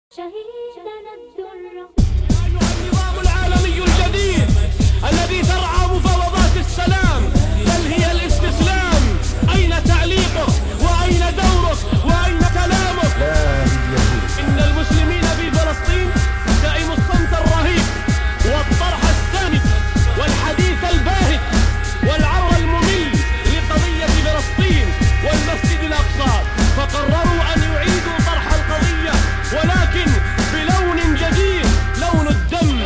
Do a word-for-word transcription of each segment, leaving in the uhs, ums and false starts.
شهيدنا الدر. النظام العالمي الجديد الذي ترعى مفاوضات السلام، بل هي الاستسلام. أين تعليقك وأين دورك وأين كلامك؟ إن المسلمين في فلسطين دائم الصمت الرهيب والطرح السامي والحديث الباهت والعرض الممل لقضية فلسطين والمسجد الأقصى، فقرروا أن يعيدوا طرح القضية ولكن بلون جديد، لون الدم.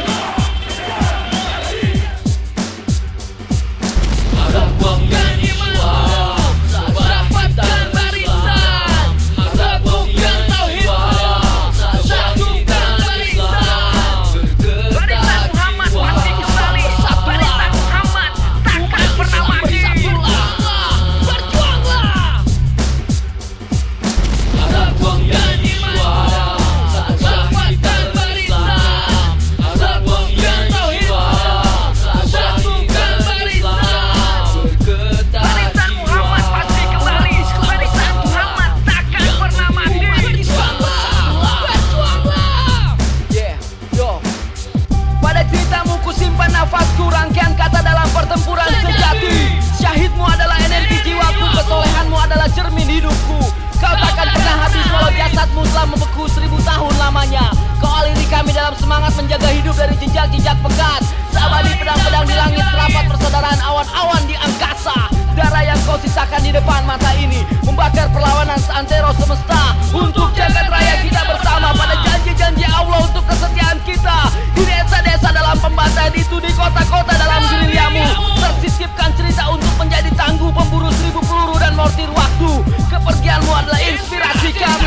Nafasku rangkaian kata dalam pertempuran sejati. Syahidmu adalah energi jiwaku, kesolehanmu adalah cermin hidupku. Kau takkan pernah habis walau jasadmu telah membeku seribu tahun lamanya. Kau aliri kami dalam semangat menjaga hidup dari jejak-jejak pekat. Seabadi pedang-pedang di langit, serapat persaudaraan awan-awan di angkasa. Darah yang kau sisakan di depan mata ini membakar perlawanan seantero semesta. Untuk jagat raya kita bersama pada janji-janji Allah untuk kesetiaan kita. Di desa-desa dalam pembantaian itu, di kota-kota dalam gerilyamu, tersisipkan cerita untuk menjadi tangguh pemburu seribu peluru dan mortir waktu. Kepergianmu adalah inspirasi kami.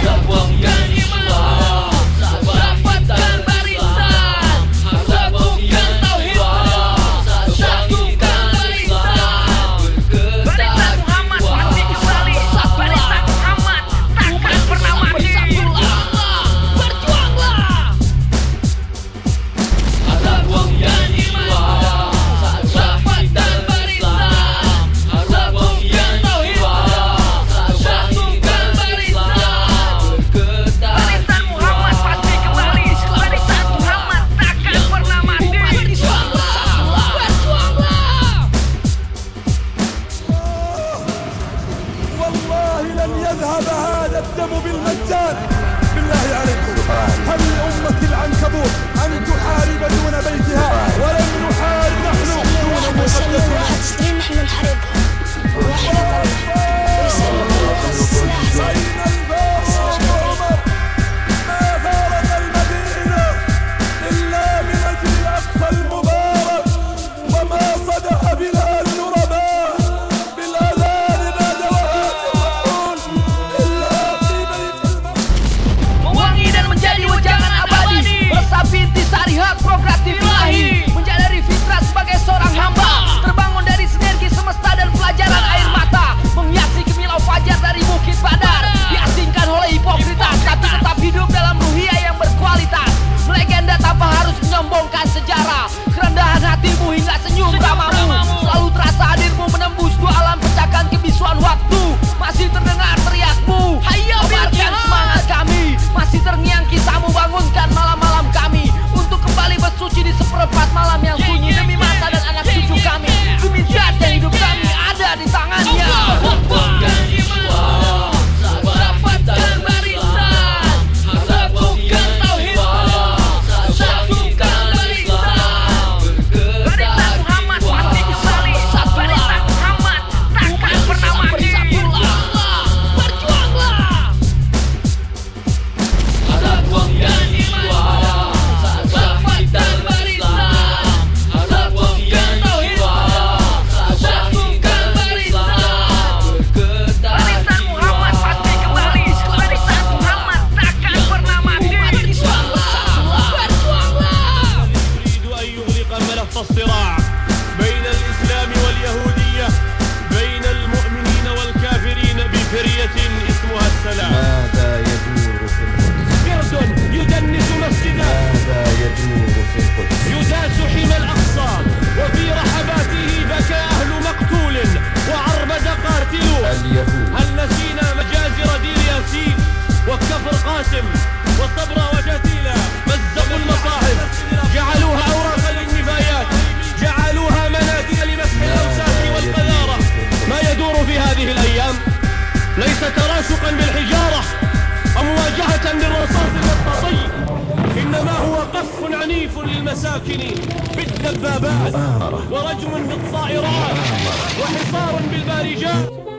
Rapatkan barisan, satukan tauhid, satukan barisan. Barisan Muhammad pasti kembali. Barisan Muhammad takkan pernah mati. Berjuanglah. Rapatkan barisan, satukan tauhid, satukan barisan. Barisan Muhammad pasti kembali. Barisan Muhammad takkan pernah mati. Berjuanglah. Berjuanglah. والله لن يذهب هذا الدم بالمجان. بالله عليكم، هل لأمة العنكبوت أن تحارب دون بيتها؟ ولن نحارب نحن دون مسلم مقدسها. واحد ستين نحن نحاربها. واحد يسلم السلاح. أين الفاروق عمر؟ ما فارق المدينة إلا من أجل الأقصى المبارك، وما صدح بلال نرباء بالأذان بعد وهاب الرسول إلا في بيت المقدس. Mewangi dan menjadi wejangan abadi, meresapi intisari hak progratif ilahi, menjadi fitrah sebagai seorang hamba, terbangun dari sinergi semesta dan pelajaran air mata, menghiasi kemilau fajar dari bukit Badar, diasingkan oleh hipokritas tapi tetap hidup dalam ruhiyah yang berkualitas, melegenda tanpa harus menyombongkan sejarah, kerendahan hatimu hingga senyum ramamu, selalu terasa hadirmu menembus dua alam pecahkan kebisuan waktu, masih terdengar teriakmu, hayo biarkan semangat kami, masih terngiang kisahmu bangunkan malam-malam kami, untuk kembali bersuci di seperempat malam yang sunyi demi masa dan anak cucu kami, demi zat yang hidup kami ada di tangannya. Rapatkan barisan, satukan tauhid, satukan barisan. Barisan Muhammad pasti kembali. Barisan Muhammad takkan pernah mati. Berjuanglah. Rapatkan iman, rapatkan barisan, satukan tauhid, satukan barisan. Barisan Muhammad pasti kembali. Barisan Muhammad takkan pernah mati. Berjuanglah. Berjuanglah. يريد أن يغلق ملف الصراع بين الإسلام واليهودية، بين المؤمنين والكافرين بفرية اسمها السلام. ماذا يدور في القدس؟ قرد يدنس مسجدا، ماذا يدور في القدس؟ يداس حمى الأقصى، وفي رحباته بكى أهل مقتول وعربد قاتل. اليهود. هل نسينا مجازر دير ياسين وكفر قاسم وصبر واحتلال للمساكن بالدبابات ورجم بالطائرات وحصار بالبارجات.